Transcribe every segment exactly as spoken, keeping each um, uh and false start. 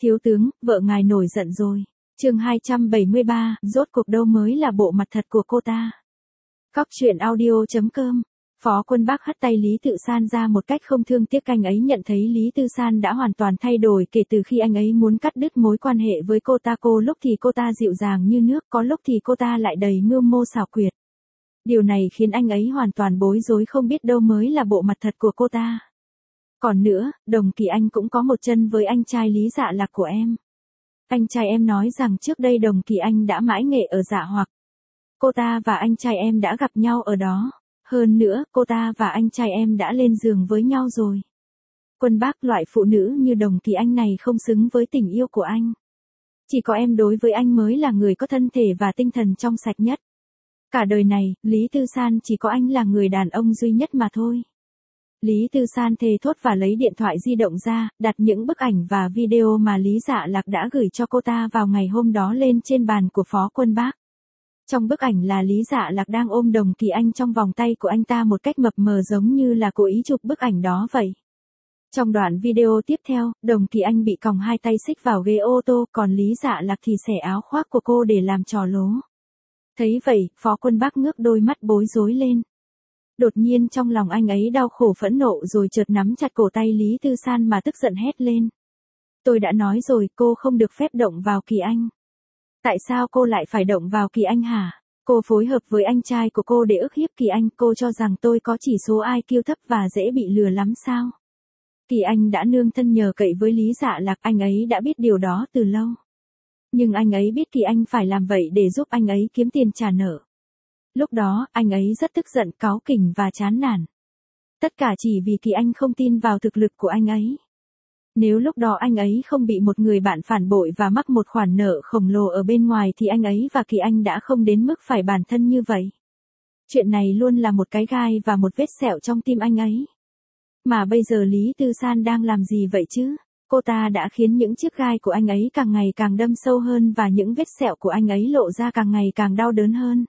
Thiếu tướng, vợ ngài nổi giận rồi. Chương hai trăm bảy mươi ba, rốt cuộc đâu mới là bộ mặt thật của cô ta. Cóc truyện audio chấm com. Phó Quân Bác hất tay Lý Tự San ra một cách không thương tiếc. Anh ấy nhận thấy Lý Tư San đã hoàn toàn thay đổi kể từ khi anh ấy muốn cắt đứt mối quan hệ với cô ta. Cô lúc thì cô ta dịu dàng như nước, có lúc thì cô ta lại đầy mưu mô xảo quyệt. Điều này khiến anh ấy hoàn toàn bối rối, không biết đâu mới là bộ mặt thật của cô ta. Còn nữa, Đồng Kỳ Anh cũng có một chân với anh trai Lý Dạ Lạc của em. Anh trai em nói rằng trước đây Đồng Kỳ Anh đã mãi nghệ ở Dạ Hoặc. Cô ta và anh trai em đã gặp nhau ở đó. Hơn nữa, cô ta và anh trai em đã lên giường với nhau rồi. Quân Bác, loại phụ nữ như Đồng Kỳ Anh này không xứng với tình yêu của anh. Chỉ có em đối với anh mới là người có thân thể và tinh thần trong sạch nhất. Cả đời này, Lý Tư San chỉ có anh là người đàn ông duy nhất mà thôi. Lý Tư San thề thốt và lấy điện thoại di động ra, đặt những bức ảnh và video mà Lý Dạ Lạc đã gửi cho cô ta vào ngày hôm đó lên trên bàn của Phó Quân Bác. Trong bức ảnh là Lý Dạ Lạc đang ôm Đồng Kỳ Anh trong vòng tay của anh ta một cách mập mờ, giống như là cố ý chụp bức ảnh đó vậy. Trong đoạn video tiếp theo, Đồng Kỳ Anh bị còng hai tay xích vào ghế ô tô, còn Lý Dạ Lạc thì xẻ áo khoác của cô để làm trò lố. Thấy vậy, Phó Quân Bác ngước đôi mắt bối rối lên. Đột nhiên trong lòng anh ấy đau khổ phẫn nộ, rồi chợt nắm chặt cổ tay Lý Tư San mà tức giận hét lên. Tôi đã nói rồi, cô không được phép động vào Kỳ Anh. Tại sao cô lại phải động vào Kỳ Anh hả? Cô phối hợp với anh trai của cô để ức hiếp Kỳ Anh, cô cho rằng tôi có chỉ số i kiu thấp và dễ bị lừa lắm sao? Kỳ Anh đã nương thân nhờ cậy với Lý Dạ Lạc, anh ấy đã biết điều đó từ lâu. Nhưng anh ấy biết Kỳ Anh phải làm vậy để giúp anh ấy kiếm tiền trả nợ. Lúc đó, anh ấy rất tức giận, cáu kỉnh và chán nản. Tất cả chỉ vì Kỳ Anh không tin vào thực lực của anh ấy. Nếu lúc đó anh ấy không bị một người bạn phản bội và mắc một khoản nợ khổng lồ ở bên ngoài thì anh ấy và Kỳ Anh đã không đến mức phải bản thân như vậy. Chuyện này luôn là một cái gai và một vết sẹo trong tim anh ấy. Mà bây giờ Lý Tư San đang làm gì vậy chứ? Cô ta đã khiến những chiếc gai của anh ấy càng ngày càng đâm sâu hơn và những vết sẹo của anh ấy lộ ra càng ngày càng đau đớn hơn.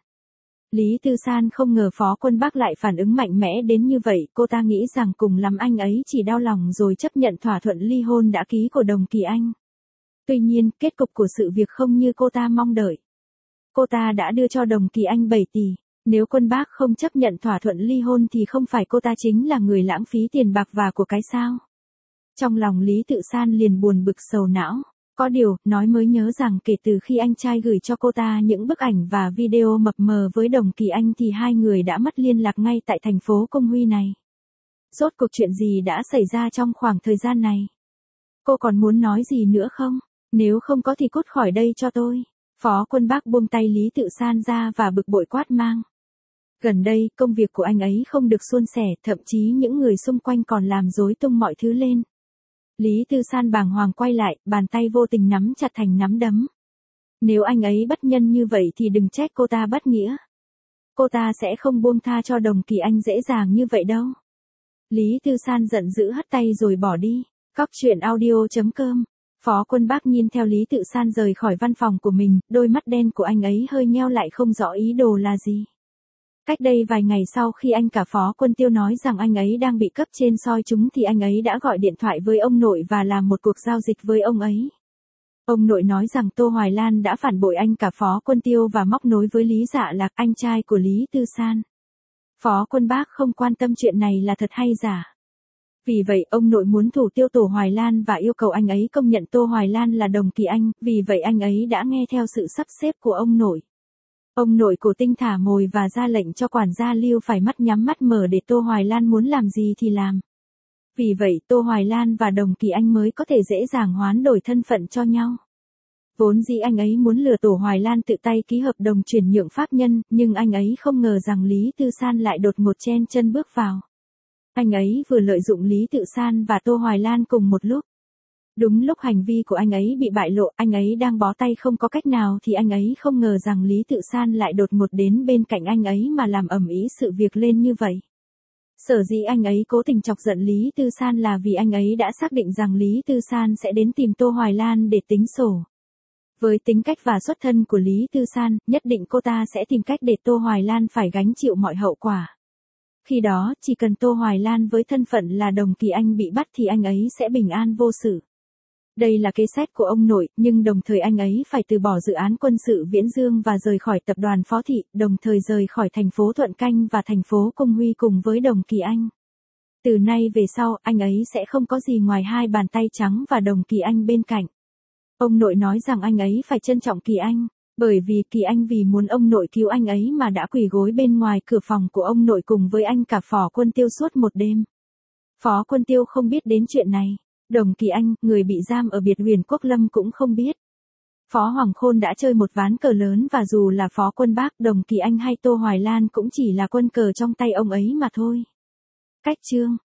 Lý Tư San không ngờ Phó Quân Bác lại phản ứng mạnh mẽ đến như vậy, cô ta nghĩ rằng cùng lắm anh ấy chỉ đau lòng rồi chấp nhận thỏa thuận ly hôn đã ký của Đồng Kỳ Anh. Tuy nhiên, kết cục của sự việc không như cô ta mong đợi. Cô ta đã đưa cho Đồng Kỳ Anh bảy tỷ, nếu Quân Bác không chấp nhận thỏa thuận ly hôn thì không phải cô ta chính là người lãng phí tiền bạc và của cái sao? Trong lòng Lý Tự San liền buồn bực sầu não. Có điều, nói mới nhớ rằng kể từ khi anh trai gửi cho cô ta những bức ảnh và video mập mờ với Đồng Kỳ Anh thì hai người đã mất liên lạc ngay tại thành phố Công Huy này. Rốt cuộc chuyện gì đã xảy ra trong khoảng thời gian này? Cô còn muốn nói gì nữa không? Nếu không có thì cút khỏi đây cho tôi. Phó Quân Bác buông tay Lý Tự San ra và bực bội quát mang. Gần đây, công việc của anh ấy không được suôn sẻ, thậm chí những người xung quanh còn làm rối tung mọi thứ lên. Lý Tư San bàng hoàng quay lại, bàn tay vô tình nắm chặt thành nắm đấm. Nếu anh ấy bất nhân như vậy thì đừng trách cô ta bất nghĩa. Cô ta sẽ không buông tha cho Đồng Kỳ Anh dễ dàng như vậy đâu. Lý Tư San giận dữ hất tay rồi bỏ đi. Cóc truyện audio chấm com. Phó Quân Bác nhìn theo Lý Tự San rời khỏi văn phòng của mình, đôi mắt đen của anh ấy hơi nheo lại không rõ ý đồ là gì. Cách đây vài ngày sau khi anh cả Phó Quân Tiêu nói rằng anh ấy đang bị cấp trên soi chúng thì anh ấy đã gọi điện thoại với ông nội và làm một cuộc giao dịch với ông ấy. Ông nội nói rằng Tô Hoài Lan đã phản bội anh cả Phó Quân Tiêu và móc nối với Lý Dạ Lạc, anh trai của Lý Tư San. Phó Quân Bác không quan tâm chuyện này là thật hay giả. Vì vậy ông nội muốn thủ tiêu Tô Hoài Lan và yêu cầu anh ấy công nhận Tô Hoài Lan là Đồng Kỳ Anh, vì vậy anh ấy đã nghe theo sự sắp xếp của ông nội. Ông nội cổ tinh thả mồi và ra lệnh cho quản gia Lưu phải mắt nhắm mắt mở để Tô Hoài Lan muốn làm gì thì làm. Vì vậy Tô Hoài Lan và Đồng Kỳ Anh mới có thể dễ dàng hoán đổi thân phận cho nhau. Vốn dĩ anh ấy muốn lừa Tô Hoài Lan tự tay ký hợp đồng chuyển nhượng pháp nhân, nhưng anh ấy không ngờ rằng Lý Tư San lại đột ngột chen chân bước vào. Anh ấy vừa lợi dụng Lý Tự San và Tô Hoài Lan cùng một lúc. Đúng lúc hành vi của anh ấy bị bại lộ, anh ấy đang bó tay không có cách nào thì anh ấy không ngờ rằng Lý Tự San lại đột ngột đến bên cạnh anh ấy mà làm ầm ĩ sự việc lên như vậy. Sở dĩ anh ấy cố tình chọc giận Lý Tư San là vì anh ấy đã xác định rằng Lý Tư San sẽ đến tìm Tô Hoài Lan để tính sổ. Với tính cách và xuất thân của Lý Tư San, nhất định cô ta sẽ tìm cách để Tô Hoài Lan phải gánh chịu mọi hậu quả. Khi đó, chỉ cần Tô Hoài Lan với thân phận là Đồng Kỳ Anh bị bắt thì anh ấy sẽ bình an vô sự. Đây là kế sách của ông nội, nhưng đồng thời anh ấy phải từ bỏ dự án quân sự Viễn Dương và rời khỏi tập đoàn Phó Thị, đồng thời rời khỏi thành phố Thuận Canh và thành phố Cung Huy cùng với Đồng Kỳ Anh. Từ nay về sau, anh ấy sẽ không có gì ngoài hai bàn tay trắng và Đồng Kỳ Anh bên cạnh. Ông nội nói rằng anh ấy phải trân trọng Kỳ Anh, bởi vì Kỳ Anh vì muốn ông nội cứu anh ấy mà đã quỳ gối bên ngoài cửa phòng của ông nội cùng với anh cả Phó Quân Tiêu suốt một đêm. Phó Quân Tiêu không biết đến chuyện này. Đồng Kỳ Anh, người bị giam ở biệt huyền Quốc Lâm cũng không biết. Phó Hoàng Khôn đã chơi một ván cờ lớn và dù là Phó Quân Bác, Đồng Kỳ Anh hay Tô Hoài Lan cũng chỉ là quân cờ trong tay ông ấy mà thôi. Cách chương